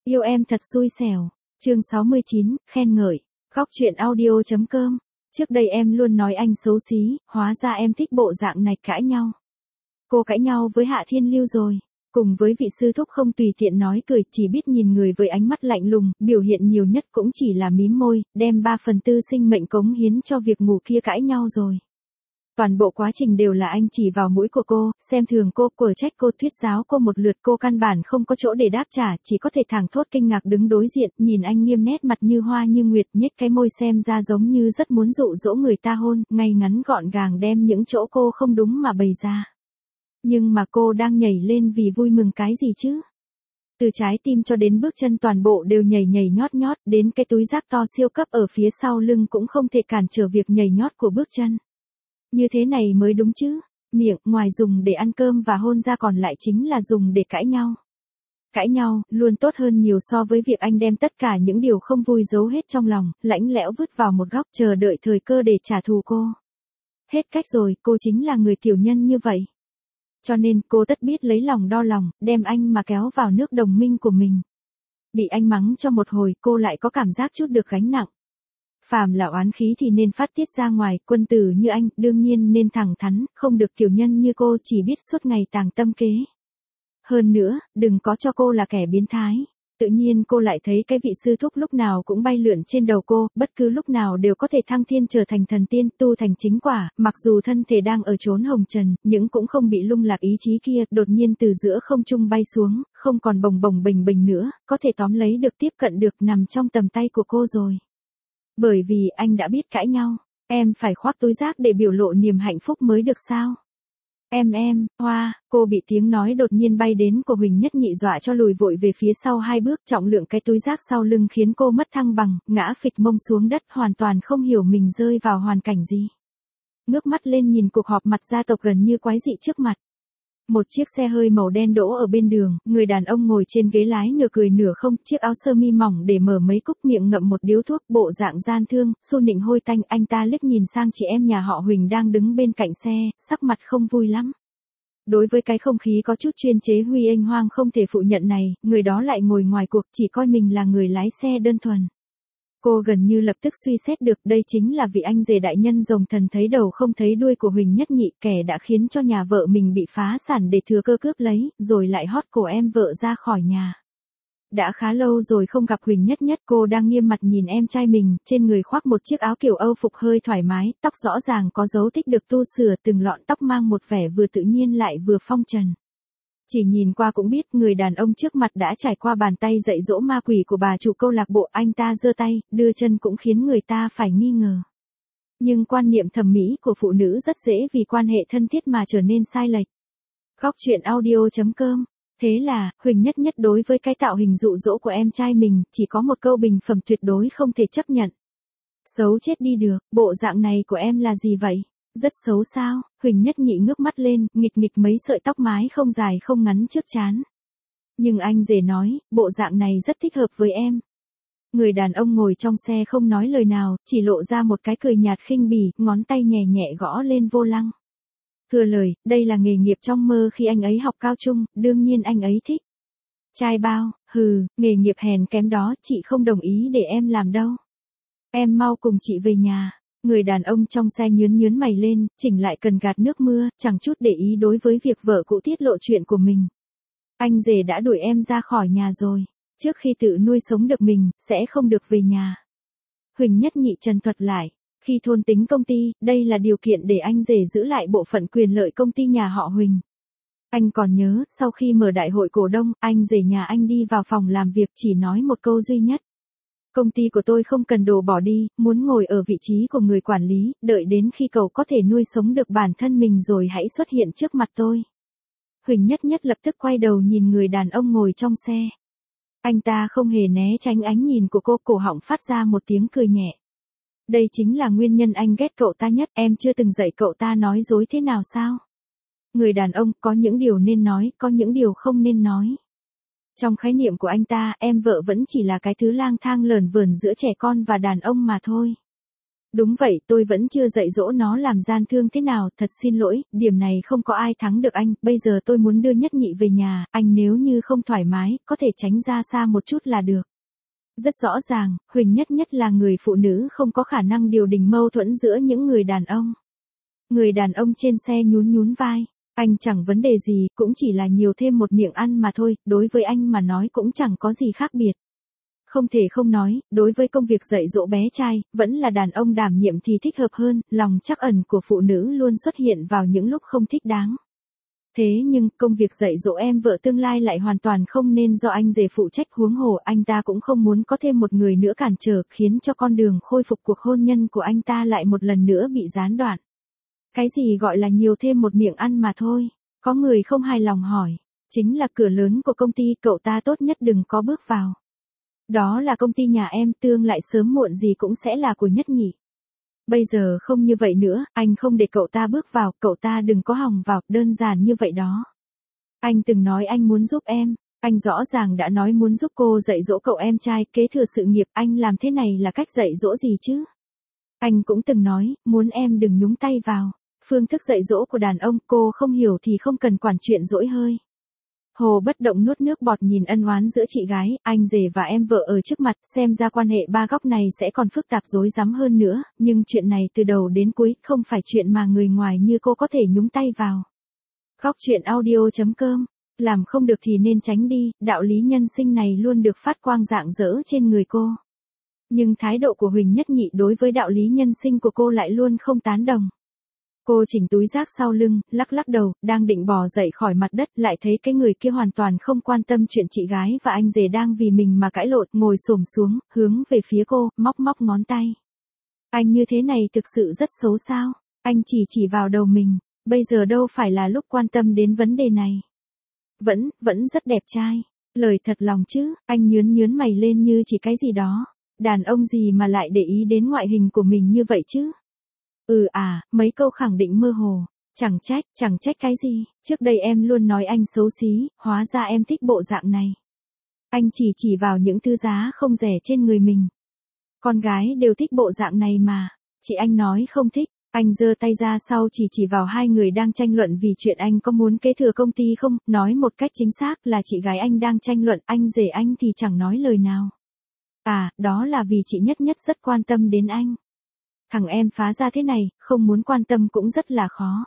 Yêu em thật xui xẻo. Chương 69, khen ngợi. Góc truyện audio.com. Trước đây em luôn nói anh xấu xí, hóa ra em thích bộ dạng này. Cãi nhau. Cô cãi nhau với Hạ Thiên Lưu rồi. Cùng với vị sư thúc không tùy tiện nói cười, chỉ biết nhìn người với ánh mắt lạnh lùng, biểu hiện nhiều nhất cũng chỉ là mím môi, đem 3/4 sinh mệnh cống hiến cho việc ngủ kia cãi nhau rồi. Toàn bộ quá trình đều là anh chỉ vào mũi của cô, xem thường cô, quở trách cô, thuyết giáo cô một lượt, cô căn bản không có chỗ để đáp trả, chỉ có thể thẳng thốt kinh ngạc đứng đối diện, nhìn anh nghiêm nét mặt như hoa như nguyệt, nhếch cái môi xem ra giống như rất muốn dụ dỗ người ta hôn, ngay ngắn gọn gàng đem những chỗ cô không đúng mà bày ra. Nhưng mà cô đang nhảy lên vì vui mừng cái gì chứ? Từ trái tim cho đến bước chân toàn bộ đều nhảy nhảy nhót nhót, đến cái túi rác to siêu cấp ở phía sau lưng cũng không thể cản trở việc nhảy nhót của bước chân. Như thế này mới đúng chứ, miệng ngoài dùng để ăn cơm và hôn ra còn lại chính là dùng để cãi nhau. Cãi nhau, luôn tốt hơn nhiều so với việc anh đem tất cả những điều không vui giấu hết trong lòng, lãnh lẽo vứt vào một góc chờ đợi thời cơ để trả thù cô. Hết cách rồi, cô chính là người tiểu nhân như vậy. Cho nên cô tất biết lấy lòng đo lòng, đem anh mà kéo vào nước đồng minh của mình. Bị anh mắng cho một hồi, cô lại có cảm giác chút được gánh nặng. Phàm là oán khí thì nên phát tiết ra ngoài, quân tử như anh, đương nhiên nên thẳng thắn, không được tiểu nhân như cô chỉ biết suốt ngày tàng tâm kế. Hơn nữa, đừng có cho cô là kẻ biến thái. Tự nhiên cô lại thấy cái vị sư thúc lúc nào cũng bay lượn trên đầu cô, bất cứ lúc nào đều có thể thăng thiên trở thành thần tiên, tu thành chính quả, mặc dù thân thể đang ở chốn hồng trần, nhưng cũng không bị lung lạc ý chí kia, đột nhiên từ giữa không trung bay xuống, không còn bồng bồng bềnh bềnh nữa, có thể tóm lấy được, tiếp cận được, nằm trong tầm tay của cô rồi. Bởi vì anh đã biết cãi nhau, em phải khoác túi rác để biểu lộ niềm hạnh phúc mới được sao? Hoa, cô bị tiếng nói đột nhiên bay đến của Huỳnh Nhất Nhị dọa cho lùi vội về phía sau 2 bước, trọng lượng cái túi rác sau lưng khiến cô mất thăng bằng, ngã phịch mông xuống đất, hoàn toàn không hiểu mình rơi vào hoàn cảnh gì. Ngước mắt lên nhìn cuộc họp mặt gia tộc gần như quái dị trước mặt. Một chiếc xe hơi màu đen đỗ ở bên đường, người đàn ông ngồi trên ghế lái nửa cười nửa không, chiếc áo sơ mi mỏng để mở mấy cúc, miệng ngậm một điếu thuốc, bộ dạng gian thương, xu nịnh hôi tanh. Anh ta liếc nhìn sang chị em nhà họ Huỳnh đang đứng bên cạnh xe, sắc mặt không vui lắm. Đối với cái không khí có chút chuyên chế huy anh hoang không thể phụ nhận này, người đó lại ngồi ngoài cuộc, chỉ coi mình là người lái xe đơn thuần. Cô gần như lập tức suy xét được đây chính là vị anh rể đại nhân rồng thần thấy đầu không thấy đuôi của Huỳnh Nhất Nhị, kẻ đã khiến cho nhà vợ mình bị phá sản để thừa cơ cướp lấy, rồi lại hót cổ em vợ ra khỏi nhà. Đã khá lâu rồi không gặp Huỳnh Nhất Nhất, cô đang nghiêm mặt nhìn em trai mình, trên người khoác một chiếc áo kiểu Âu phục hơi thoải mái, tóc rõ ràng có dấu tích được tu sửa, từng lọn tóc mang một vẻ vừa tự nhiên lại vừa phong trần. Chỉ nhìn qua cũng biết người đàn ông trước mặt đã trải qua bàn tay dạy dỗ ma quỷ của bà chủ câu lạc bộ, anh ta giơ tay, đưa chân cũng khiến người ta phải nghi ngờ. Nhưng quan niệm thẩm mỹ của phụ nữ rất dễ vì quan hệ thân thiết mà trở nên sai lệch. Góc truyện audio.com. Thế là, Huỳnh Nhất Nhất đối với cái tạo hình dụ dỗ của em trai mình, chỉ có một câu bình phẩm tuyệt đối không thể chấp nhận. Xấu chết đi được, bộ dạng này của em là gì vậy? Rất xấu sao? Huỳnh Nhất Nhị ngước mắt lên, nghịch nghịch mấy sợi tóc mái không dài không ngắn trước trán. Nhưng anh rể nói, bộ dạng này rất thích hợp với em. Người đàn ông ngồi trong xe không nói lời nào, chỉ lộ ra một cái cười nhạt khinh bỉ, ngón tay nhẹ nhẹ gõ lên vô lăng. Thừa lời, đây là nghề nghiệp trong mơ khi anh ấy học cao trung, đương nhiên anh ấy thích. Trai bao, nghề nghiệp hèn kém đó, chị không đồng ý để em làm đâu. Em mau cùng chị về nhà. Người đàn ông trong xe nhướn mày lên, chỉnh lại cần gạt nước mưa, chẳng chút để ý đối với việc vợ cũ tiết lộ chuyện của mình. Anh rể đã đuổi em ra khỏi nhà rồi. Trước khi tự nuôi sống được mình, sẽ không được về nhà. Huỳnh Nhất Nhị trần thuật lại. Khi thôn tính công ty, đây là điều kiện để anh rể giữ lại bộ phận quyền lợi công ty nhà họ Huỳnh. Anh còn nhớ, sau khi mở đại hội cổ đông, anh rể nhà anh đi vào phòng làm việc chỉ nói một câu duy nhất. Công ty của tôi không cần đồ bỏ đi, muốn ngồi ở vị trí của người quản lý, đợi đến khi cậu có thể nuôi sống được bản thân mình rồi hãy xuất hiện trước mặt tôi. Huỳnh Nhất Nhất lập tức quay đầu nhìn người đàn ông ngồi trong xe. Anh ta không hề né tránh ánh nhìn của cô, cổ họng phát ra một tiếng cười nhẹ. Đây chính là nguyên nhân anh ghét cậu ta nhất, em chưa từng dạy cậu ta nói dối thế nào sao? Người đàn ông, có những điều nên nói, có những điều không nên nói. Trong khái niệm của anh ta, em vợ vẫn chỉ là cái thứ lang thang lởn vởn giữa trẻ con và đàn ông mà thôi. Đúng vậy, tôi vẫn chưa dạy dỗ nó làm gian thương thế nào, thật xin lỗi, điểm này không có ai thắng được anh, bây giờ tôi muốn đưa Nhất Nhị về nhà, anh nếu như không thoải mái, có thể tránh ra xa một chút là được. Rất rõ ràng, Huỳnh Nhất Nhất là người phụ nữ không có khả năng điều đình mâu thuẫn giữa những người đàn ông. Người đàn ông trên xe nhún nhún vai, anh chẳng vấn đề gì, cũng chỉ là nhiều thêm một miệng ăn mà thôi, đối với anh mà nói cũng chẳng có gì khác biệt. Không thể không nói, đối với công việc dạy dỗ bé trai, vẫn là đàn ông đảm nhiệm thì thích hợp hơn, lòng trắc ẩn của phụ nữ luôn xuất hiện vào những lúc không thích đáng. Thế nhưng, công việc dạy dỗ em vợ tương lai lại hoàn toàn không nên do anh rể phụ trách, huống hồ anh ta cũng không muốn có thêm một người nữa cản trở, khiến cho con đường khôi phục cuộc hôn nhân của anh ta lại một lần nữa bị gián đoạn. Cái gì gọi là nhiều thêm một miệng ăn mà thôi? Có người không hài lòng hỏi. Chính là cửa lớn của công ty, cậu ta tốt nhất đừng có bước vào. Đó là công ty nhà em, tương lại sớm muộn gì cũng sẽ là của Nhất Nhị. Bây giờ không như vậy nữa, anh không để cậu ta bước vào, cậu ta đừng có hòng vào, đơn giản như vậy đó. Anh từng nói anh muốn giúp em, anh rõ ràng đã nói muốn giúp cô dạy dỗ cậu em trai kế thừa sự nghiệp, anh làm thế này là cách dạy dỗ gì chứ? Anh cũng từng nói, muốn em đừng nhúng tay vào. Phương thức dạy dỗ của đàn ông, cô không hiểu thì không cần quản chuyện dỗi hơi. Hồ bất động nuốt nước bọt nhìn ân oán giữa chị gái, anh rể và em vợ ở trước mặt, xem ra quan hệ ba góc này sẽ còn phức tạp rối rắm hơn nữa, nhưng chuyện này từ đầu đến cuối không phải chuyện mà người ngoài như cô có thể nhúng tay vào. Góc chuyện audio.com, làm không được thì nên tránh đi, đạo lý nhân sinh này luôn được phát quang rạng rỡ trên người cô. Nhưng thái độ của Huỳnh Nhất Nhị đối với đạo lý nhân sinh của cô lại luôn không tán đồng. Cô chỉnh túi rác sau lưng, lắc lắc đầu, đang định bò dậy khỏi mặt đất, lại thấy cái người kia hoàn toàn không quan tâm chuyện chị gái và anh rể đang vì mình mà cãi lộn, ngồi xổm xuống, hướng về phía cô, móc móc ngón tay. Anh như thế này thực sự rất xấu sao? Anh chỉ vào đầu mình, bây giờ đâu phải là lúc quan tâm đến vấn đề này. Vẫn rất đẹp trai. Lời thật lòng chứ, anh nhướn mày lên như chỉ cái gì đó. Đàn ông gì mà lại để ý đến ngoại hình của mình như vậy chứ? Mấy câu khẳng định mơ hồ. Chẳng trách cái gì, trước đây em luôn nói anh xấu xí, hóa ra em thích bộ dạng này. Anh chỉ vào những thứ giá không rẻ trên người mình. Con gái đều thích bộ dạng này mà, chị anh nói không thích. Anh giơ tay ra sau chỉ vào hai người đang tranh luận vì chuyện anh có muốn kế thừa công ty không, nói một cách chính xác là chị gái anh đang tranh luận, anh rể anh thì chẳng nói lời nào. Đó là vì chị Nhất Nhất rất quan tâm đến anh. Thằng em phá ra thế này, không muốn quan tâm cũng rất là khó.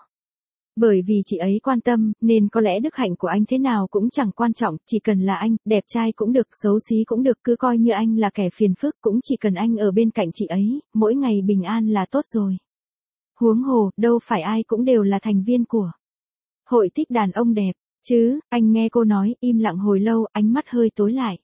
Bởi vì chị ấy quan tâm, nên có lẽ đức hạnh của anh thế nào cũng chẳng quan trọng, chỉ cần là anh, đẹp trai cũng được, xấu xí cũng được, cứ coi như anh là kẻ phiền phức, cũng chỉ cần anh ở bên cạnh chị ấy, mỗi ngày bình an là tốt rồi. Huống hồ, đâu phải ai cũng đều là thành viên của hội thích đàn ông đẹp, chứ, anh nghe cô nói, im lặng hồi lâu, ánh mắt hơi tối lại.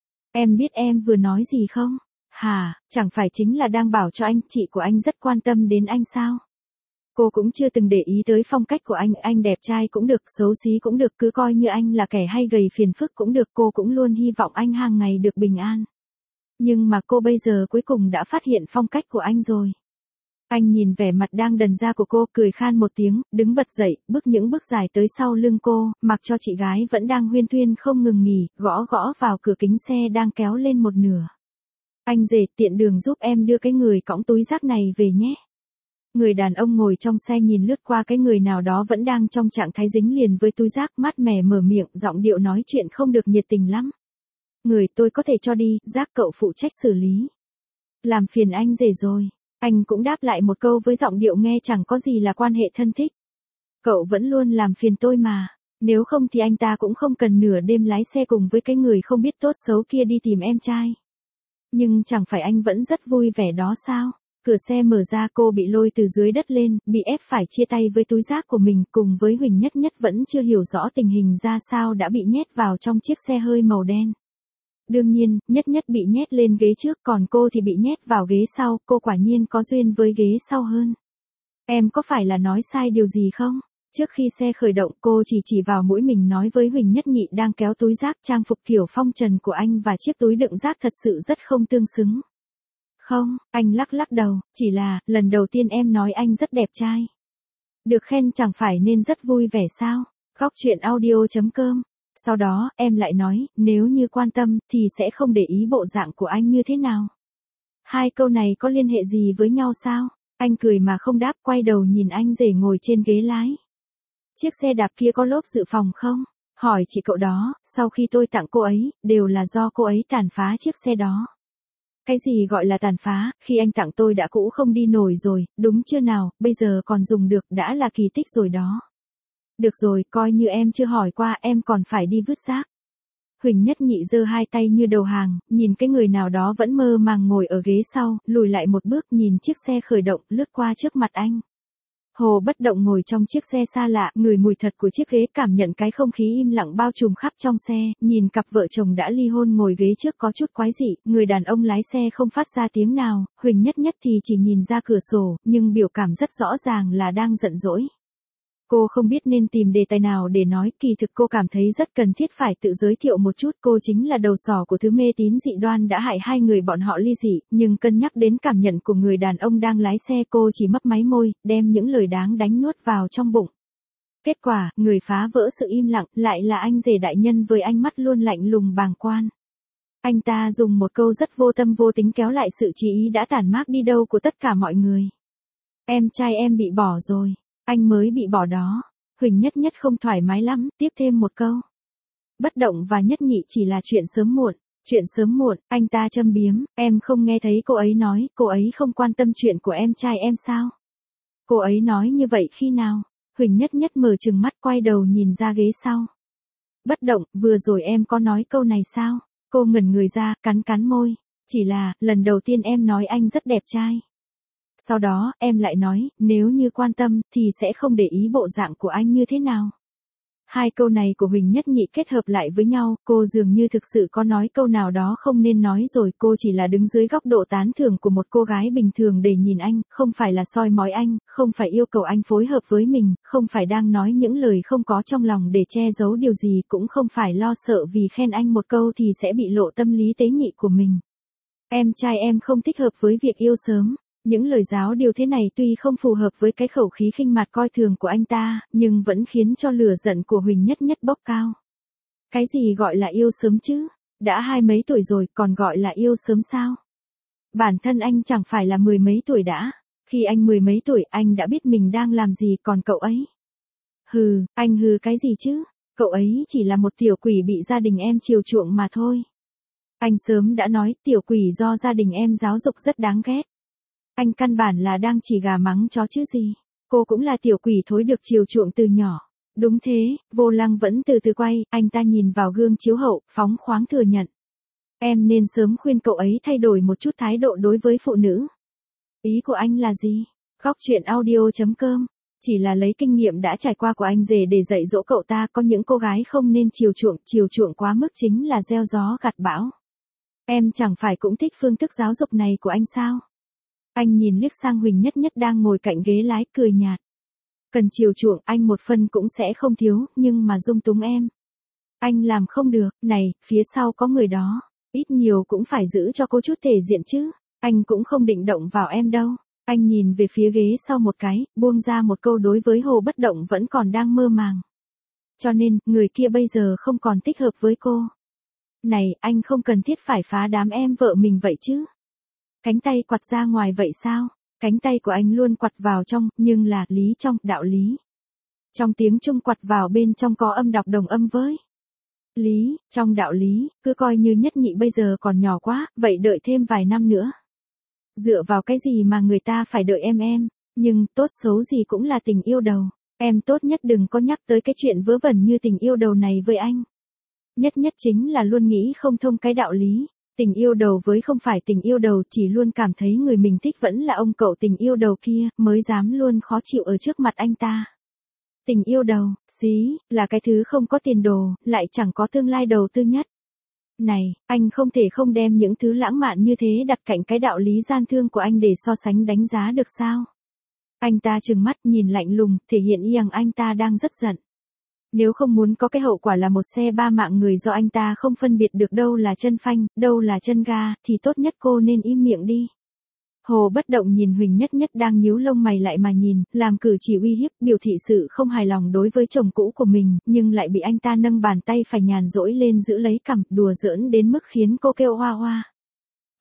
Em biết em vừa nói gì không? Chẳng phải chính là đang bảo cho anh, chị của anh rất quan tâm đến anh sao? Cô cũng chưa từng để ý tới phong cách của anh đẹp trai cũng được, xấu xí cũng được, cứ coi như anh là kẻ hay gầy phiền phức cũng được, cô cũng luôn hy vọng anh hàng ngày được bình an. Nhưng mà cô bây giờ cuối cùng đã phát hiện phong cách của anh rồi. Anh nhìn vẻ mặt đang đần ra của cô, cười khan một tiếng, đứng bật dậy, bước những bước dài tới sau lưng cô, mặc cho chị gái vẫn đang huyên thuyên không ngừng nghỉ, gõ vào cửa kính xe đang kéo lên một nửa. Anh rể, tiện đường giúp em đưa cái người cõng túi rác này về nhé. Người đàn ông ngồi trong xe nhìn lướt qua cái người nào đó vẫn đang trong trạng thái dính liền với túi rác, mát mẻ mở miệng, giọng điệu nói chuyện không được nhiệt tình lắm. Người tôi có thể cho đi, rác cậu phụ trách xử lý. Làm phiền anh rể rồi. Anh cũng đáp lại một câu với giọng điệu nghe chẳng có gì là quan hệ thân thích. Cậu vẫn luôn làm phiền tôi mà. Nếu không thì anh ta cũng không cần nửa đêm lái xe cùng với cái người không biết tốt xấu kia đi tìm em trai. Nhưng chẳng phải anh vẫn rất vui vẻ đó sao? Cửa xe mở ra, cô bị lôi từ dưới đất lên, bị ép phải chia tay với túi rác của mình, cùng với Huỳnh Nhất Nhất vẫn chưa hiểu rõ tình hình ra sao đã bị nhét vào trong chiếc xe hơi màu đen. Đương nhiên, Nhất Nhất bị nhét lên ghế trước, còn cô thì bị nhét vào ghế sau, cô quả nhiên có duyên với ghế sau hơn. Em có phải là nói sai điều gì không? Trước khi xe khởi động, cô chỉ vào mũi mình nói với Huỳnh Nhất Nhị đang kéo túi rác, trang phục kiểu phong trần của anh và chiếc túi đựng rác thật sự rất không tương xứng. Không, anh lắc đầu, chỉ là, lần đầu tiên em nói anh rất đẹp trai. Được khen chẳng phải nên rất vui vẻ sao? Góc chuyện audio.com. Sau đó, em lại nói, nếu như quan tâm, thì sẽ không để ý bộ dạng của anh như thế nào. Hai câu này có liên hệ gì với nhau sao? Anh cười mà không đáp, quay đầu nhìn anh rể ngồi trên ghế lái. Chiếc xe đạp kia có lốp dự phòng không? Hỏi chị cậu đó, sau khi tôi tặng cô ấy, đều là do cô ấy tàn phá chiếc xe đó. Cái gì gọi là tàn phá, khi anh tặng tôi đã cũ không đi nổi rồi, đúng chưa nào, bây giờ còn dùng được đã là kỳ tích rồi đó. Được rồi, coi như em chưa hỏi qua, em còn phải đi vứt rác. Huỳnh Nhất Nhị giơ hai tay như đầu hàng, nhìn cái người nào đó vẫn mơ màng ngồi ở ghế sau, lùi lại một bước nhìn chiếc xe khởi động lướt qua trước mặt anh. Hồ Bất Động ngồi trong chiếc xe xa lạ, ngửi mùi thật của chiếc ghế, cảm nhận cái không khí im lặng bao trùm khắp trong xe, nhìn cặp vợ chồng đã ly hôn ngồi ghế trước có chút quái dị, người đàn ông lái xe không phát ra tiếng nào, Huỳnh Nhất Nhất thì chỉ nhìn ra cửa sổ, nhưng biểu cảm rất rõ ràng là đang giận dỗi. Cô không biết nên tìm đề tài nào để nói, kỳ thực cô cảm thấy rất cần thiết phải tự giới thiệu một chút, cô chính là đầu sỏ của thứ mê tín dị đoan đã hại hai người bọn họ ly dị, nhưng cân nhắc đến cảm nhận của người đàn ông đang lái xe cô chỉ mấp máy môi, đem những lời đáng đánh nuốt vào trong bụng. Kết quả, người phá vỡ sự im lặng, lại là anh rể đại nhân với ánh mắt luôn lạnh lùng bàng quan. Anh ta dùng một câu rất vô tâm vô tính kéo lại sự chú ý đã tản mát đi đâu của tất cả mọi người. Em trai em bị bỏ rồi. Anh mới bị bỏ đó. Huỳnh Nhất Nhất không thoải mái lắm, tiếp thêm một câu. Bất Động và Nhất Nhị chỉ là chuyện sớm muộn. Chuyện sớm muộn, anh ta châm biếm, em không nghe thấy cô ấy nói, cô ấy không quan tâm chuyện của em trai em sao? Cô ấy nói như vậy khi nào? Huỳnh Nhất Nhất mở trừng mắt quay đầu nhìn ra ghế sau. Bất Động, vừa rồi em có nói câu này sao? Cô ngẩn người ra, cắn cắn môi. Chỉ là, lần đầu tiên em nói anh rất đẹp trai. Sau đó, em lại nói, nếu như quan tâm, thì sẽ không để ý bộ dạng của anh như thế nào. Hai câu này của Huỳnh Nhất Nhị kết hợp lại với nhau, cô dường như thực sự có nói câu nào đó không nên nói rồi, cô chỉ là đứng dưới góc độ tán thưởng của một cô gái bình thường để nhìn anh, không phải là soi mói anh, không phải yêu cầu anh phối hợp với mình, không phải đang nói những lời không có trong lòng để che giấu điều gì, cũng không phải lo sợ vì khen anh một câu thì sẽ bị lộ tâm lý tế nhị của mình. Em trai em không thích hợp với việc yêu sớm. Những lời giáo điều thế này tuy không phù hợp với cái khẩu khí khinh mạt coi thường của anh ta, nhưng vẫn khiến cho lửa giận của Huỳnh Nhất Nhất bốc cao. Cái gì gọi là yêu sớm chứ? Đã 20 mấy tuổi rồi còn gọi là yêu sớm sao? Bản thân anh chẳng phải là 10 mấy tuổi đã. Khi anh 10 mấy tuổi anh đã biết mình đang làm gì, còn cậu ấy. Hừ, anh hừ cái gì chứ? Cậu ấy chỉ là một tiểu quỷ bị gia đình em chiều chuộng mà thôi. Anh sớm đã nói tiểu quỷ do gia đình em giáo dục rất đáng ghét. Anh căn bản là đang chỉ gà mắng chó chứ gì. Cô cũng là tiểu quỷ thối được chiều chuộng từ nhỏ. Đúng thế, Vô Lăng vẫn từ từ quay, anh ta nhìn vào gương chiếu hậu, phóng khoáng thừa nhận. Em nên sớm khuyên cậu ấy thay đổi một chút thái độ đối với phụ nữ. Ý của anh là gì? Góc chuyện audio.com. Chỉ là lấy kinh nghiệm đã trải qua của anh rể để dạy dỗ cậu ta, có những cô gái không nên chiều chuộng quá mức chính là gieo gió gặt bão. Em chẳng phải cũng thích phương thức giáo dục này của anh sao? Anh nhìn liếc sang Huỳnh Nhất Nhất đang ngồi cạnh ghế lái cười nhạt. Cần chiều chuộng anh một phần cũng sẽ không thiếu, nhưng mà dung túng em. Anh làm không được, này, phía sau có người đó, ít nhiều cũng phải giữ cho cô chút thể diện chứ. Anh cũng không định động vào em đâu. Anh nhìn về phía ghế sau một cái, buông ra một câu đối với Hồ Bất Động vẫn còn đang mơ màng. Cho nên, người kia bây giờ không còn thích hợp với cô. Này, anh không cần thiết phải phá đám em vợ mình vậy chứ. Cánh tay quặt ra ngoài vậy sao? Cánh tay của anh luôn quặt vào trong, nhưng là lý trong, đạo lý. Trong tiếng Trung quặt vào bên trong có âm đọc đồng âm với. Lý, trong đạo lý, cứ coi như Nhất Nhị bây giờ còn nhỏ quá, vậy đợi thêm vài năm nữa. Dựa vào cái gì mà người ta phải đợi em, nhưng tốt xấu gì cũng là tình yêu đầu. Em tốt nhất đừng có nhắc tới cái chuyện vớ vẩn như tình yêu đầu này với anh. Nhất Nhất chính là luôn nghĩ không thông cái đạo lý. Tình yêu đầu với không phải tình yêu đầu, chỉ luôn cảm thấy người mình thích vẫn là ông cậu tình yêu đầu kia, mới dám luôn khó chịu ở trước mặt anh ta. Tình yêu đầu, xí, là cái thứ không có tiền đồ, lại chẳng có tương lai đầu tư nhất. Này, anh không thể không đem những thứ lãng mạn như thế đặt cạnh cái đạo lý gian thương của anh để so sánh đánh giá được sao? Anh ta trừng mắt nhìn lạnh lùng, thể hiện rằng anh ta đang rất giận. Nếu không muốn có cái hậu quả là một xe ba mạng người do anh ta không phân biệt được đâu là chân phanh, đâu là chân ga, thì tốt nhất cô nên im miệng đi. Hồ Bất Động nhìn Huỳnh Nhất Nhất đang nhíu lông mày lại mà nhìn, làm cử chỉ uy hiếp, biểu thị sự không hài lòng đối với chồng cũ của mình, nhưng lại bị anh ta nâng bàn tay phải nhàn rỗi lên giữ lấy cằm, đùa giỡn đến mức khiến cô kêu hoa hoa.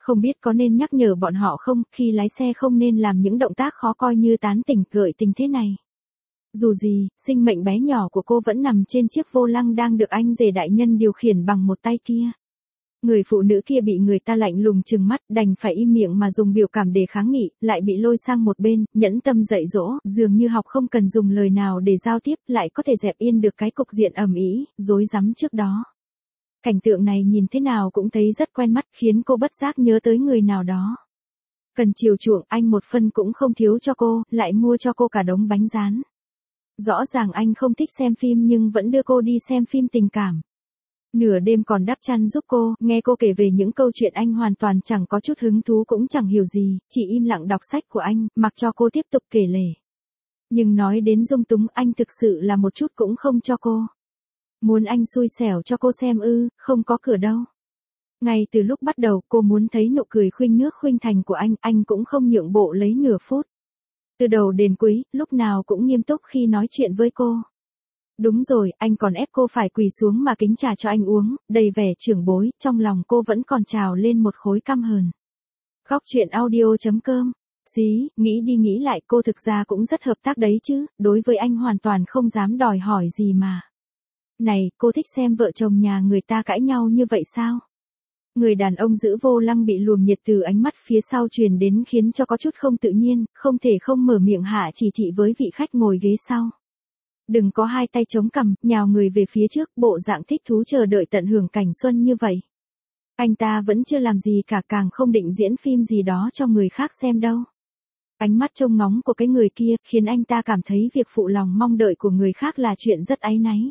Không biết có nên nhắc nhở bọn họ không, khi lái xe không nên làm những động tác khó coi như tán tỉnh gợi tình thế này. Dù gì, sinh mệnh bé nhỏ của cô vẫn nằm trên chiếc vô lăng đang được anh rể đại nhân điều khiển bằng một tay kia. Người phụ nữ kia bị người ta lạnh lùng trừng mắt, đành phải im miệng mà dùng biểu cảm để kháng nghị, lại bị lôi sang một bên, nhẫn tâm dạy dỗ, dường như học không cần dùng lời nào để giao tiếp, lại có thể dẹp yên được cái cục diện ầm ĩ, rối rắm trước đó. Cảnh tượng này nhìn thế nào cũng thấy rất quen mắt, khiến cô bất giác nhớ tới người nào đó. Cần chiều chuộng, anh một phân cũng không thiếu cho cô, lại mua cho cô cả đống bánh rán. Rõ ràng anh không thích xem phim nhưng vẫn đưa cô đi xem phim tình cảm. Nửa đêm còn đắp chăn giúp cô, nghe cô kể về những câu chuyện anh hoàn toàn chẳng có chút hứng thú cũng chẳng hiểu gì, chỉ im lặng đọc sách của anh, mặc cho cô tiếp tục kể lể. Nhưng nói đến dung túng anh thực sự là một chút cũng không cho cô. Muốn anh xui xẻo cho cô xem ư, không có cửa đâu. Ngay từ lúc bắt đầu cô muốn thấy nụ cười khuynh nước khuynh thành của anh cũng không nhượng bộ lấy nửa phút. Từ đầu đến cuối, lúc nào cũng nghiêm túc khi nói chuyện với cô. Đúng rồi, anh còn ép cô phải quỳ xuống mà kính trà cho anh uống, đầy vẻ trưởng bối, trong lòng cô vẫn còn trào lên một khối căm hờn. Góc truyện audio.com. Xí, nghĩ đi nghĩ lại cô thực ra cũng rất hợp tác đấy chứ, đối với anh hoàn toàn không dám đòi hỏi gì mà. Này, cô thích xem vợ chồng nhà người ta cãi nhau như vậy sao? Người đàn ông giữ vô lăng bị luồng nhiệt từ ánh mắt phía sau truyền đến khiến cho có chút không tự nhiên, không thể không mở miệng hạ chỉ thị với vị khách ngồi ghế sau. Đừng có hai tay chống cằm, nhào người về phía trước, bộ dạng thích thú chờ đợi tận hưởng cảnh xuân như vậy. Anh ta vẫn chưa làm gì cả, càng không định diễn phim gì đó cho người khác xem đâu. Ánh mắt trông ngóng của cái người kia khiến anh ta cảm thấy việc phụ lòng mong đợi của người khác là chuyện rất áy náy.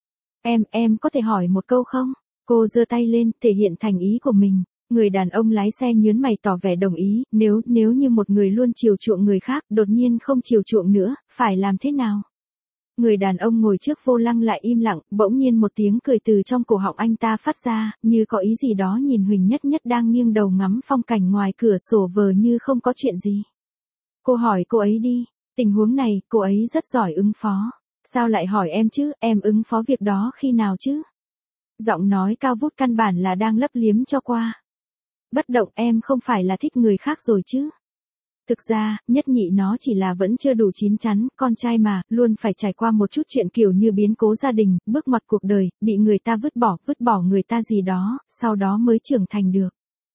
Em có thể hỏi một câu không? Cô giơ tay lên, thể hiện thành ý của mình. Người đàn ông lái xe nhớn mày tỏ vẻ đồng ý, nếu như một người luôn chiều chuộng người khác, đột nhiên không chiều chuộng nữa, phải làm thế nào? Người đàn ông ngồi trước vô lăng lại im lặng, bỗng nhiên một tiếng cười từ trong cổ họng anh ta phát ra, như có ý gì đó nhìn Huỳnh Nhất Nhất đang nghiêng đầu ngắm phong cảnh ngoài cửa sổ vờ như không có chuyện gì. Cô hỏi cô ấy đi, tình huống này, cô ấy rất giỏi ứng phó. Sao lại hỏi em chứ, em ứng phó việc đó khi nào chứ? Giọng nói cao vút căn bản là đang lấp liếm cho qua. Bất động, em không phải là thích người khác rồi chứ? Thực ra, Nhất Nhị nó chỉ là vẫn chưa đủ chín chắn, con trai mà, luôn phải trải qua một chút chuyện kiểu như biến cố gia đình, bước ngoặt cuộc đời, bị người ta vứt bỏ người ta gì đó, sau đó mới trưởng thành được.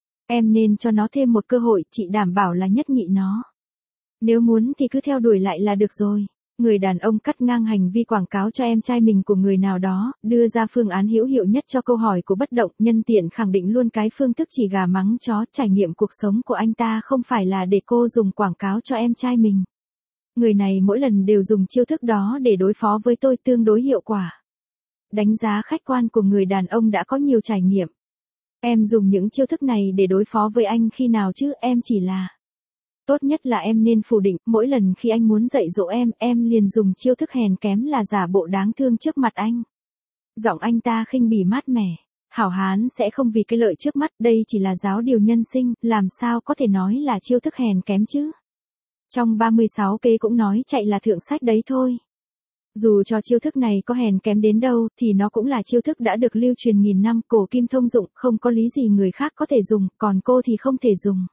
Em nên cho nó thêm một cơ hội, chị đảm bảo là Nhất Nhị nó. Nếu muốn thì cứ theo đuổi lại là được rồi. Người đàn ông cắt ngang hành vi quảng cáo cho em trai mình của người nào đó, đưa ra phương án hữu hiệu nhất cho câu hỏi của bất động, nhân tiện khẳng định luôn cái phương thức chỉ gà mắng chó, trải nghiệm cuộc sống của anh ta không phải là để cô dùng quảng cáo cho em trai mình. Người này mỗi lần đều dùng chiêu thức đó để đối phó với tôi tương đối hiệu quả. Đánh giá khách quan của người đàn ông đã có nhiều trải nghiệm. Em dùng những chiêu thức này để đối phó với anh khi nào chứ, em chỉ là... Tốt nhất là em nên phủ định, mỗi lần khi anh muốn dạy dỗ em liền dùng chiêu thức hèn kém là giả bộ đáng thương trước mặt anh. Giọng anh ta khinh bỉ mát mẻ. Hảo hán sẽ không vì cái lợi trước mắt, đây chỉ là giáo điều nhân sinh, làm sao có thể nói là chiêu thức hèn kém chứ. Trong 36 kế cũng nói chạy là thượng sách đấy thôi. Dù cho chiêu thức này có hèn kém đến đâu, thì nó cũng là chiêu thức đã được lưu truyền nghìn năm, cổ kim thông dụng, không có lý gì người khác có thể dùng, còn cô thì không thể dùng.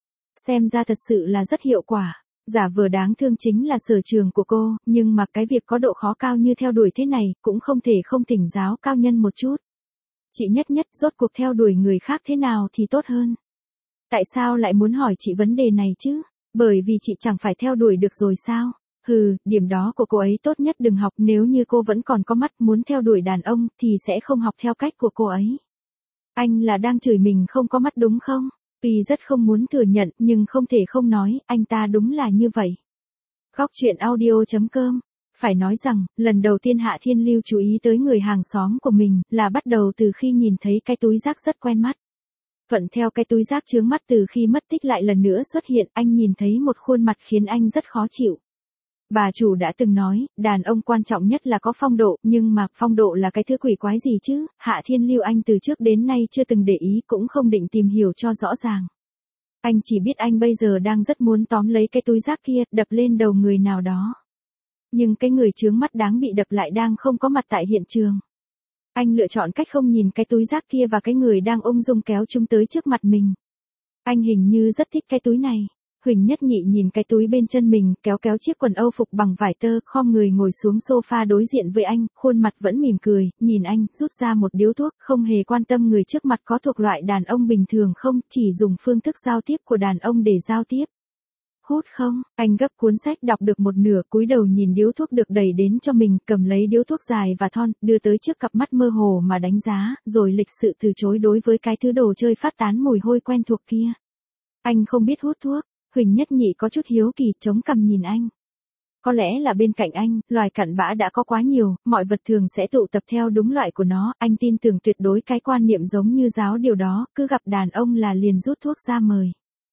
Xem ra thật sự là rất hiệu quả. Giả vờ đáng thương chính là sở trường của cô, nhưng mà cái việc có độ khó cao như theo đuổi thế này, cũng không thể không thỉnh giáo cao nhân một chút. Chị Nhất Nhất rốt cuộc theo đuổi người khác thế nào thì tốt hơn. Tại sao lại muốn hỏi chị vấn đề này chứ? Bởi vì chị chẳng phải theo đuổi được rồi sao? Hừ, điểm đó của cô ấy tốt nhất đừng học, nếu như cô vẫn còn có mắt muốn theo đuổi đàn ông, thì sẽ không học theo cách của cô ấy. Anh là đang chửi mình không có mắt đúng không? Tuy rất không muốn thừa nhận, nhưng không thể không nói, anh ta đúng là như vậy. Góc truyện audio.com. Phải nói rằng, lần đầu tiên Hạ Thiên Lưu chú ý tới người hàng xóm của mình, là bắt đầu từ khi nhìn thấy cái túi rác rất quen mắt. Thuận theo cái túi rác chướng mắt từ khi mất tích lại lần nữa xuất hiện, anh nhìn thấy một khuôn mặt khiến anh rất khó chịu. Bà chủ đã từng nói, đàn ông quan trọng nhất là có phong độ, nhưng mà phong độ là cái thứ quỷ quái gì chứ? Hạ Thiên Lưu anh từ trước đến nay chưa từng để ý, cũng không định tìm hiểu cho rõ ràng. Anh chỉ biết anh bây giờ đang rất muốn tóm lấy cái túi rác kia, đập lên đầu người nào đó. Nhưng cái người chướng mắt đáng bị đập lại đang không có mặt tại hiện trường. Anh lựa chọn cách không nhìn cái túi rác kia và cái người đang ung dung kéo chúng tới trước mặt mình. Anh hình như rất thích cái túi này. Huỳnh Nhất Nhị nhìn cái túi bên chân mình, kéo kéo chiếc quần âu phục bằng vải tơ, khom người ngồi xuống sofa đối diện với anh, khuôn mặt vẫn mỉm cười, nhìn anh, rút ra một điếu thuốc, không hề quan tâm người trước mặt có thuộc loại đàn ông bình thường không, chỉ dùng phương thức giao tiếp của đàn ông để giao tiếp. Hút không? Anh gấp cuốn sách đọc được một nửa, cúi đầu nhìn điếu thuốc được đẩy đến cho mình, cầm lấy điếu thuốc dài và thon, đưa tới trước cặp mắt mơ hồ mà đánh giá, rồi lịch sự từ chối đối với cái thứ đồ chơi phát tán mùi hôi quen thuộc kia. Anh không biết hút thuốc. Huỳnh Nhất Nhị có chút hiếu kỳ, chống cằm nhìn anh. Có lẽ là bên cạnh anh, loài cặn bã đã có quá nhiều, mọi vật thường sẽ tụ tập theo đúng loại của nó, anh tin tưởng tuyệt đối cái quan niệm giống như giáo điều đó, cứ gặp đàn ông là liền rút thuốc ra mời.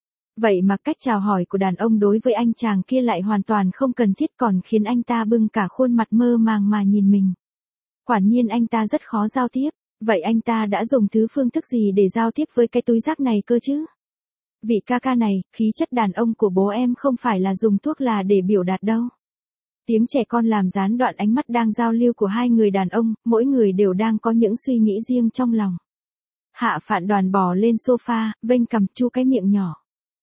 Vậy mà cách chào hỏi của đàn ông đối với anh chàng kia lại hoàn toàn không cần thiết, còn khiến anh ta bưng cả khuôn mặt mơ màng mà nhìn mình. Quả nhiên anh ta rất khó giao tiếp, vậy anh ta đã dùng thứ phương thức gì để giao tiếp với cái túi rác này cơ chứ? Vị ca ca này, khí chất đàn ông của bố em không phải là dùng thuốc là để biểu đạt đâu. Tiếng trẻ con làm gián đoạn ánh mắt đang giao lưu của hai người đàn ông, mỗi người đều đang có những suy nghĩ riêng trong lòng. Hạ Phạn Đoàn bò lên sofa, vênh cằm chu cái miệng nhỏ.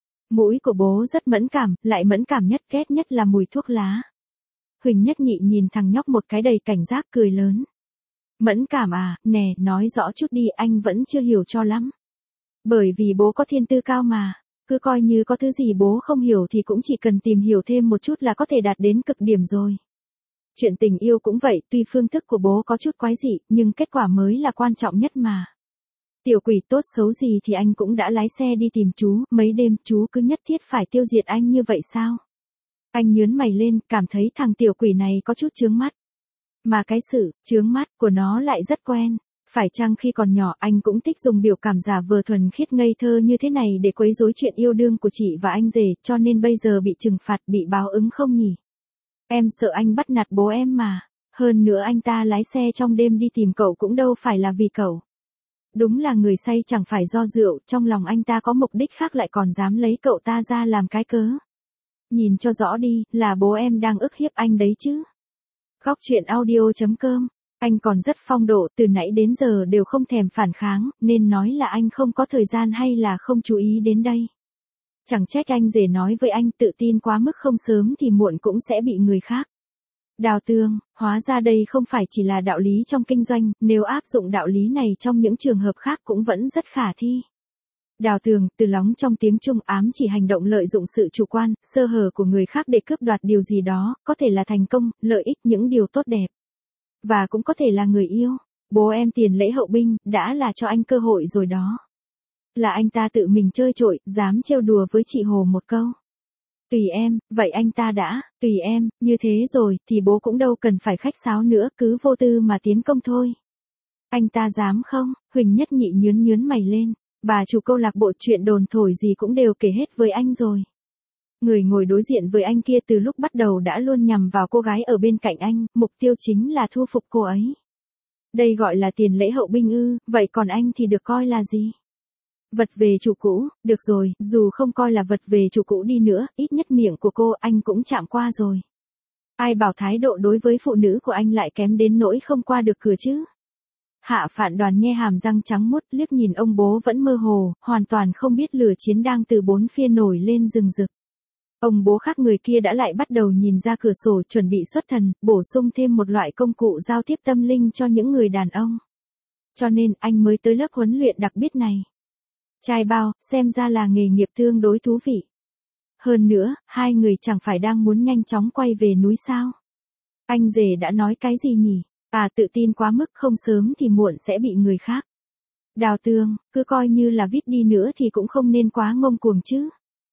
Mũi của bố rất mẫn cảm, lại mẫn cảm nhất ghét nhất là mùi thuốc lá. Huỳnh Nhất Nhị nhìn thằng nhóc một cái đầy cảnh giác cười lớn. Mẫn cảm à, nè, nói rõ chút đi, anh vẫn chưa hiểu cho lắm. Bởi vì bố có thiên tư cao mà, cứ coi như có thứ gì bố không hiểu thì cũng chỉ cần tìm hiểu thêm một chút là có thể đạt đến cực điểm rồi. Chuyện tình yêu cũng vậy, tuy phương thức của bố có chút quái dị, nhưng kết quả mới là quan trọng nhất mà. Tiểu quỷ tốt xấu gì thì anh cũng đã lái xe đi tìm chú, mấy đêm chú cứ nhất thiết phải tiêu diệt anh như vậy sao? Anh nhướng mày lên, cảm thấy thằng tiểu quỷ này có chút chướng mắt. Mà cái sự chướng mắt của nó lại rất quen. Phải chăng khi còn nhỏ anh cũng thích dùng biểu cảm giả vờ thuần khiết ngây thơ như thế này để quấy rối chuyện yêu đương của chị và anh rể, cho nên bây giờ bị trừng phạt, bị báo ứng không nhỉ? Em sợ anh bắt nạt bố em mà. Hơn nữa anh ta lái xe trong đêm đi tìm cậu cũng đâu phải là vì cậu. Đúng là người say chẳng phải do rượu, trong lòng anh ta có mục đích khác lại còn dám lấy cậu ta ra làm cái cớ. Nhìn cho rõ đi, là bố em đang ức hiếp anh đấy chứ. Góc truyện audio.com. Anh còn rất phong độ, từ nãy đến giờ đều không thèm phản kháng, nên nói là anh không có thời gian hay là không chú ý đến đây. Chẳng trách anh rể nói với anh tự tin quá mức, không sớm thì muộn cũng sẽ bị người khác. Đào Tường, hóa ra đây không phải chỉ là đạo lý trong kinh doanh, nếu áp dụng đạo lý này trong những trường hợp khác cũng vẫn rất khả thi. Đào Tường, từ lóng trong tiếng Trung, ám chỉ hành động lợi dụng sự chủ quan, sơ hở của người khác để cướp đoạt điều gì đó, có thể là thành công, lợi ích, những điều tốt đẹp. Và cũng có thể là người yêu. Bố em Tiền Lễ Hậu Binh, đã là cho anh cơ hội rồi đó. Là anh ta tự mình chơi trội, dám trêu đùa với chị Hồ một câu. Tùy em, vậy anh ta đã, tùy em, như thế rồi, thì bố cũng đâu cần phải khách sáo nữa, cứ vô tư mà tiến công thôi. Anh ta dám không? Huỳnh Nhất Nhị nhướng mày lên. Bà chủ câu lạc bộ chuyện đồn thổi gì cũng đều kể hết với anh rồi. Người ngồi đối diện với anh kia từ lúc bắt đầu đã luôn nhằm vào cô gái ở bên cạnh anh, mục tiêu chính là thu phục cô ấy. Đây gọi là Tiền Lễ Hậu Binh ư, vậy còn anh thì được coi là gì? Vật về chủ cũ, được rồi, dù không coi là vật về chủ cũ đi nữa, ít nhất miệng của cô anh cũng chạm qua rồi. Ai bảo thái độ đối với phụ nữ của anh lại kém đến nỗi không qua được cửa chứ? Hạ Phạn Đoàn nhe hàm răng trắng muốt, liếc nhìn ông bố vẫn mơ hồ, hoàn toàn không biết lửa chiến đang từ bốn phía nổi lên rừng rực. Ông bố khác người kia đã lại bắt đầu nhìn ra cửa sổ, chuẩn bị xuất thần, bổ sung thêm một loại công cụ giao tiếp tâm linh cho những người đàn ông. Cho nên anh mới tới lớp huấn luyện đặc biệt này. Trai bao, xem ra là nghề nghiệp tương đối thú vị. Hơn nữa, hai người chẳng phải đang muốn nhanh chóng quay về núi sao? Anh rể đã nói cái gì nhỉ? À, tự tin quá mức, không sớm thì muộn sẽ bị người khác. Đào Tường, cứ coi như là VIP đi nữa thì cũng không nên quá ngông cuồng chứ.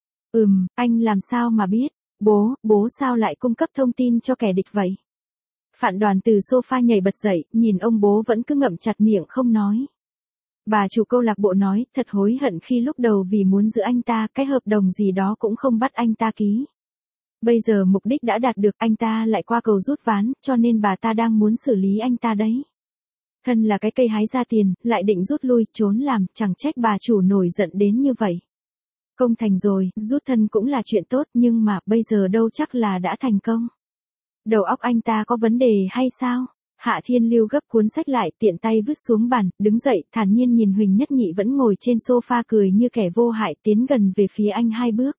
Anh làm sao mà biết? Bố sao lại cung cấp thông tin cho kẻ địch vậy? Phạn Đoàn từ sofa nhảy bật dậy, nhìn ông bố vẫn cứ ngậm chặt miệng không nói. Bà chủ câu lạc bộ nói, thật hối hận khi lúc đầu vì muốn giữ anh ta, cái hợp đồng gì đó cũng không bắt anh ta ký. Bây giờ mục đích đã đạt được, anh ta lại qua cầu rút ván, cho nên bà ta đang muốn xử lý anh ta đấy. Thân là cái cây hái ra tiền, lại định rút lui, trốn làm, chẳng trách bà chủ nổi giận đến như vậy. Công thành rồi, rút thân cũng là chuyện tốt, nhưng mà bây giờ đâu chắc là đã thành công. Đầu óc anh ta có vấn đề hay sao? Hạ Thiên Lưu gấp cuốn sách lại, tiện tay vứt xuống bàn, đứng dậy, thản nhiên nhìn Huỳnh Nhất Nhị vẫn ngồi trên sofa cười như kẻ vô hại, tiến gần về phía anh 2 bước.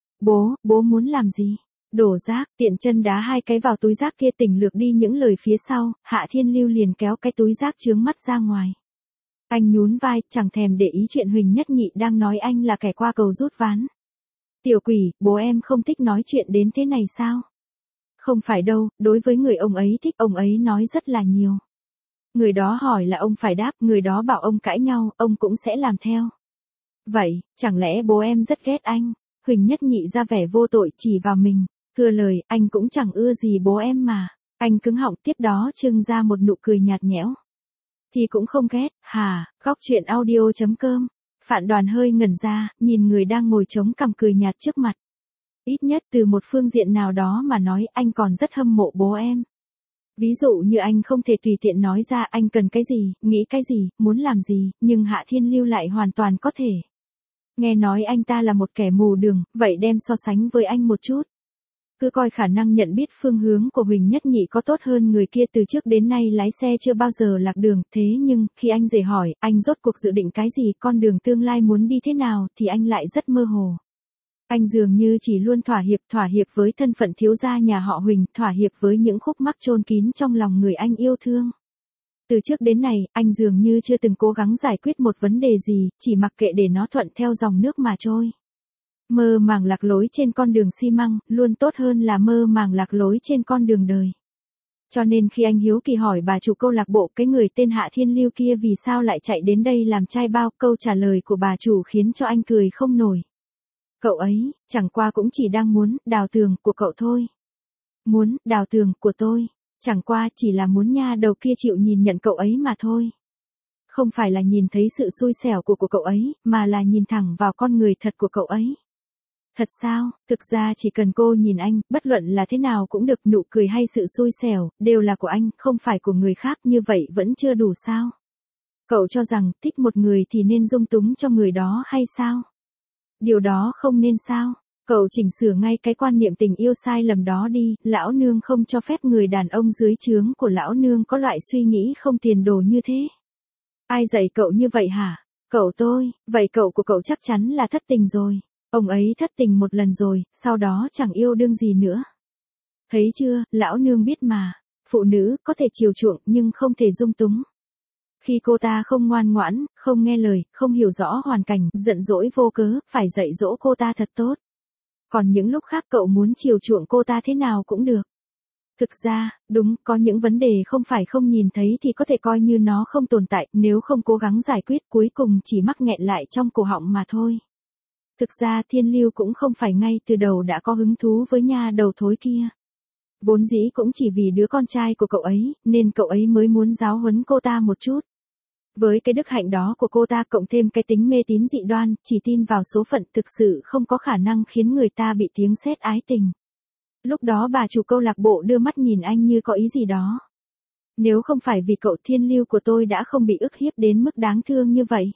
Bố muốn làm gì? Đổ rác, tiện chân đá 2 cái vào túi rác kia, tỉnh lược đi những lời phía sau, Hạ Thiên Lưu liền kéo cái túi rác chướng mắt ra ngoài. Anh nhún vai, chẳng thèm để ý chuyện Huỳnh Nhất Nhị đang nói anh là kẻ qua cầu rút ván. Tiểu quỷ, bố em không thích nói chuyện đến thế này sao? Không phải đâu, đối với người ông ấy thích, ông ấy nói rất là nhiều. Người đó hỏi là ông phải đáp, người đó bảo ông cãi nhau, ông cũng sẽ làm theo. Vậy, chẳng lẽ bố em rất ghét anh? Huỳnh Nhất Nhị ra vẻ vô tội chỉ vào mình, thừa lời, anh cũng chẳng ưa gì bố em mà. Anh cứng họng, tiếp đó trưng ra một nụ cười nhạt nhẽo. Thì cũng không ghét, hả? Góc truyện audio.com. Phạn Đoàn hơi ngẩn ra, nhìn người đang ngồi chống cằm cười nhạt trước mặt. Ít nhất từ một phương diện nào đó mà nói, anh còn rất hâm mộ bố em. Ví dụ như anh không thể tùy tiện nói ra anh cần cái gì, nghĩ cái gì, muốn làm gì, nhưng Hạ Thiên Lưu lại hoàn toàn có thể. Nghe nói anh ta là một kẻ mù đường, vậy đem so sánh với anh một chút. Cứ coi khả năng nhận biết phương hướng của Huỳnh Nhất Nhị có tốt hơn người kia, từ trước đến nay lái xe chưa bao giờ lạc đường, thế nhưng, khi anh rể hỏi, anh rốt cuộc dự định cái gì, con đường tương lai muốn đi thế nào, thì anh lại rất mơ hồ. Anh dường như chỉ luôn thỏa hiệp với thân phận thiếu gia nhà họ Huỳnh, thỏa hiệp với những khúc mắc chôn kín trong lòng người anh yêu thương. Từ trước đến nay, anh dường như chưa từng cố gắng giải quyết một vấn đề gì, chỉ mặc kệ để nó thuận theo dòng nước mà trôi. Mơ màng lạc lối trên con đường xi măng, luôn tốt hơn là mơ màng lạc lối trên con đường đời. Cho nên khi anh hiếu kỳ hỏi bà chủ câu lạc bộ, cái người tên Hạ Thiên Lưu kia vì sao lại chạy đến đây làm trai bao, câu trả lời của bà chủ khiến cho anh cười không nổi. Cậu ấy, chẳng qua cũng chỉ đang muốn, đào tường của cậu thôi. Muốn, đào tường của tôi, chẳng qua chỉ là muốn nha đầu kia chịu nhìn nhận cậu ấy mà thôi. Không phải là nhìn thấy sự xui xẻo của cậu ấy, mà là nhìn thẳng vào con người thật của cậu ấy. Thật sao, thực ra chỉ cần cô nhìn anh, bất luận là thế nào cũng được, nụ cười hay sự xui xẻo, đều là của anh, không phải của người khác, như vậy vẫn chưa đủ sao? Cậu cho rằng, thích một người thì nên dung túng cho người đó hay sao? Điều đó không nên sao? Cậu chỉnh sửa ngay cái quan niệm tình yêu sai lầm đó đi, lão nương không cho phép người đàn ông dưới trướng của lão nương có loại suy nghĩ không tiền đồ như thế. Ai dạy cậu như vậy hả? Cậu tôi, vậy cậu của cậu chắc chắn là thất tình rồi. Ông ấy thất tình một lần rồi, sau đó chẳng yêu đương gì nữa. Thấy chưa, lão nương biết mà, phụ nữ có thể chiều chuộng nhưng không thể dung túng. Khi cô ta không ngoan ngoãn, không nghe lời, không hiểu rõ hoàn cảnh, giận dỗi vô cớ, phải dạy dỗ cô ta thật tốt. Còn những lúc khác cậu muốn chiều chuộng cô ta thế nào cũng được. Thực ra, đúng, có những vấn đề không phải không nhìn thấy thì có thể coi như nó không tồn tại, nếu không cố gắng giải quyết cuối cùng chỉ mắc nghẹn lại trong cổ họng mà thôi. Thực ra Thiên Lưu cũng không phải ngay từ đầu đã có hứng thú với nha đầu thối kia. Vốn dĩ cũng chỉ vì đứa con trai của cậu ấy, nên cậu ấy mới muốn giáo huấn cô ta một chút. Với cái đức hạnh đó của cô ta cộng thêm cái tính mê tín dị đoan, chỉ tin vào số phận, thực sự không có khả năng khiến người ta bị tiếng sét ái tình. Lúc đó bà chủ câu lạc bộ đưa mắt nhìn anh như có ý gì đó. Nếu không phải vì cậu, Thiên Lưu của tôi đã không bị ức hiếp đến mức đáng thương như vậy.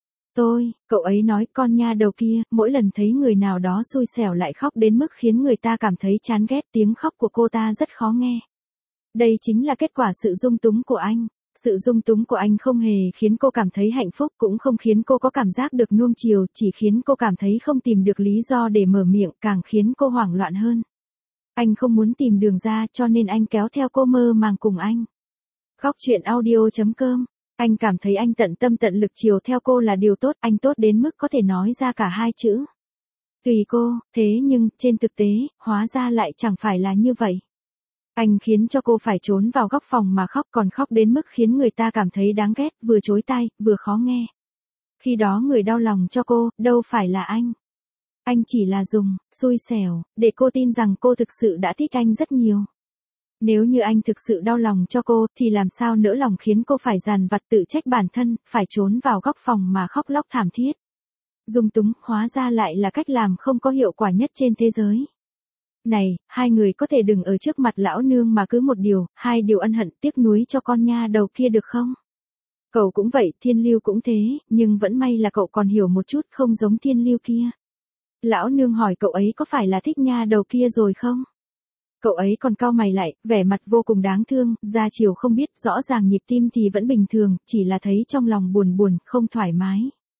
Cậu ấy nói, con nha đầu kia, mỗi lần thấy người nào đó xui xẻo lại khóc đến mức khiến người ta cảm thấy chán ghét, tiếng khóc của cô ta rất khó nghe. Đây chính là kết quả sự dung túng của anh. Sự dung túng của anh không hề khiến cô cảm thấy hạnh phúc, cũng không khiến cô có cảm giác được nuông chiều, chỉ khiến cô cảm thấy không tìm được lý do để mở miệng, càng khiến cô hoảng loạn hơn. Anh không muốn tìm đường ra, cho nên anh kéo theo cô mơ màng cùng anh. Góc truyện audio.com. Anh cảm thấy anh tận tâm tận lực chiều theo cô là điều tốt, anh tốt đến mức có thể nói ra cả 2 chữ. Tùy cô, thế nhưng, trên thực tế, hóa ra lại chẳng phải là như vậy. Anh khiến cho cô phải trốn vào góc phòng mà khóc, còn khóc đến mức khiến người ta cảm thấy đáng ghét, vừa chối tai, vừa khó nghe. Khi đó người đau lòng cho cô, đâu phải là anh. Anh chỉ là dùng, xui xẻo, để cô tin rằng cô thực sự đã thích anh rất nhiều. Nếu như anh thực sự đau lòng cho cô, thì làm sao nỡ lòng khiến cô phải dằn vặt tự trách bản thân, phải trốn vào góc phòng mà khóc lóc thảm thiết. Dung túng, hóa ra lại là cách làm không có hiệu quả nhất trên thế giới. Này, 2 người có thể đừng ở trước mặt lão nương mà cứ một điều, 2 điều ân hận tiếc nuối cho con nha đầu kia được không? Cậu cũng vậy, Thiên Lưu cũng thế, nhưng vẫn may là cậu còn hiểu một chút, không giống Thiên Lưu kia. Lão nương hỏi cậu ấy có phải là thích nha đầu kia rồi không? Cậu ấy còn cau mày lại, vẻ mặt vô cùng đáng thương, ra chiều không biết, rõ ràng nhịp tim thì vẫn bình thường, chỉ là thấy trong lòng buồn buồn, không thoải mái.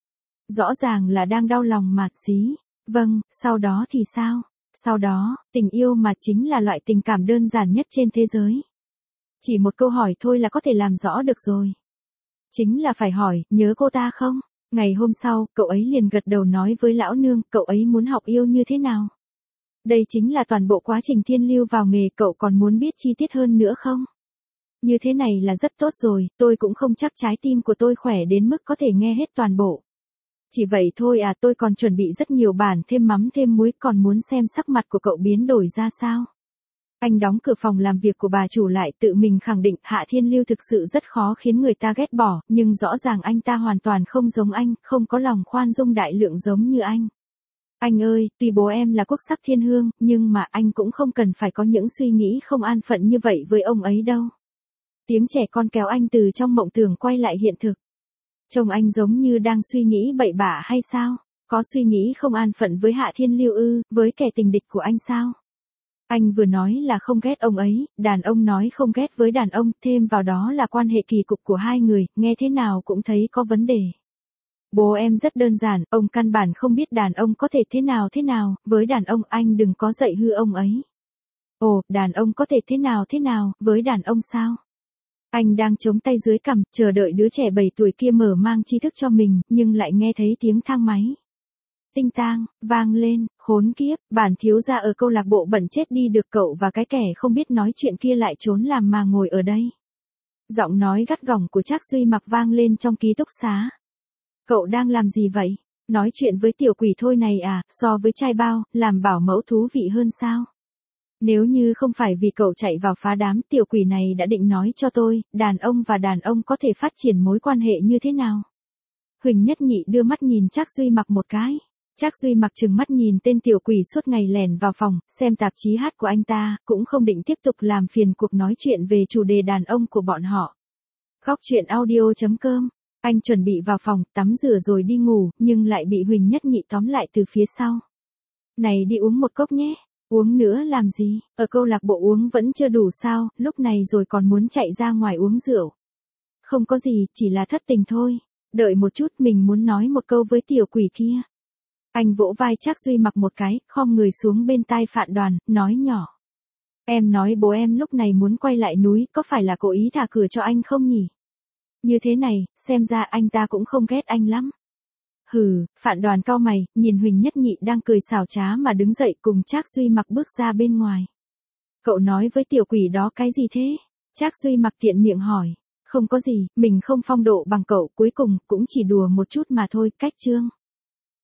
Rõ ràng là đang đau lòng mà, xí. Vâng, sau đó thì sao? Sau đó, tình yêu mà chính là loại tình cảm đơn giản nhất trên thế giới. Chỉ một câu hỏi thôi là có thể làm rõ được rồi. Chính là phải hỏi, nhớ cô ta không? Ngày hôm sau, cậu ấy liền gật đầu nói với lão nương, cậu ấy muốn học yêu như thế nào? Đây chính là toàn bộ quá trình thiên lưu vào nghề, cậu còn muốn biết chi tiết hơn nữa không? Như thế này là rất tốt rồi, tôi cũng không chắc trái tim của tôi khỏe đến mức có thể nghe hết toàn bộ. Chỉ vậy thôi à, tôi còn chuẩn bị rất nhiều bản thêm mắm thêm muối, còn muốn xem sắc mặt của cậu biến đổi ra sao. Anh đóng cửa phòng làm việc của bà chủ lại, tự mình khẳng định Hạ Thiên Lưu thực sự rất khó khiến người ta ghét bỏ, nhưng rõ ràng anh ta hoàn toàn không giống anh, không có lòng khoan dung đại lượng giống như anh. Anh ơi, tuy bố em là quốc sắc thiên hương, nhưng mà anh cũng không cần phải có những suy nghĩ không an phận như vậy với ông ấy đâu. Tiếng trẻ con kéo anh từ trong mộng tưởng quay lại hiện thực. Trông anh giống như đang suy nghĩ bậy bạ hay sao? Có suy nghĩ không an phận với Hạ Thiên Lưu ư, với kẻ tình địch của anh sao? Anh vừa nói là không ghét ông ấy, đàn ông nói không ghét với đàn ông, thêm vào đó là quan hệ kỳ cục của hai người, nghe thế nào cũng thấy có vấn đề. Bố em rất đơn giản, ông căn bản không biết đàn ông có thể thế nào, với đàn ông anh đừng có dạy hư ông ấy. Ồ, đàn ông có thể thế nào, với đàn ông sao? Anh đang chống tay dưới cằm, chờ đợi đứa trẻ 7 tuổi kia mở mang tri thức cho mình, nhưng lại nghe thấy tiếng thang máy. Tinh tang, vang lên, khốn kiếp, bản thiếu gia ở câu lạc bộ bẩn chết đi được, cậu và cái kẻ không biết nói chuyện kia lại trốn làm mà ngồi ở đây. Giọng nói gắt gỏng của Trác Duy Mặc vang lên trong ký túc xá. Cậu đang làm gì vậy? Nói chuyện với tiểu quỷ thôi này à, so với trai bao, làm bảo mẫu thú vị hơn sao? Nếu như không phải vì cậu chạy vào phá đám, tiểu quỷ này đã định nói cho tôi, đàn ông và đàn ông có thể phát triển mối quan hệ như thế nào. Huỳnh Nhất Nhị đưa mắt nhìn Trác Duy Mặc một cái. Trác Duy Mặc trừng mắt nhìn tên tiểu quỷ suốt ngày lẻn vào phòng, xem tạp chí hát của anh ta, cũng không định tiếp tục làm phiền cuộc nói chuyện về chủ đề đàn ông của bọn họ. Góc truyện audio.com. Anh chuẩn bị vào phòng, tắm rửa rồi đi ngủ, nhưng lại bị Huỳnh Nhất Nhị tóm lại từ phía sau. Này đi uống một cốc nhé. Uống nữa làm gì? Ở câu lạc bộ uống vẫn chưa đủ sao, lúc này rồi còn muốn chạy ra ngoài uống rượu. Không có gì, chỉ là thất tình thôi. Đợi một chút, mình muốn nói một câu với tiểu quỷ kia. Anh vỗ vai Trác Duy Mặc một cái, khom người xuống bên tai Phạn Đoàn, nói nhỏ. Em nói bố em lúc này muốn quay lại núi, có phải là cố ý thả cửa cho anh không nhỉ? Như thế này, xem ra anh ta cũng không ghét anh lắm. Hừ, Phạn Đoàn cau mày, nhìn Huỳnh Nhất Nhị đang cười xảo trá mà đứng dậy cùng Trác Duy Mặc bước ra bên ngoài. Cậu nói với tiểu quỷ đó cái gì thế? Trác Duy Mặc tiện miệng hỏi. Không có gì, mình không phong độ bằng cậu, cuối cùng cũng chỉ đùa một chút mà thôi, cách chương.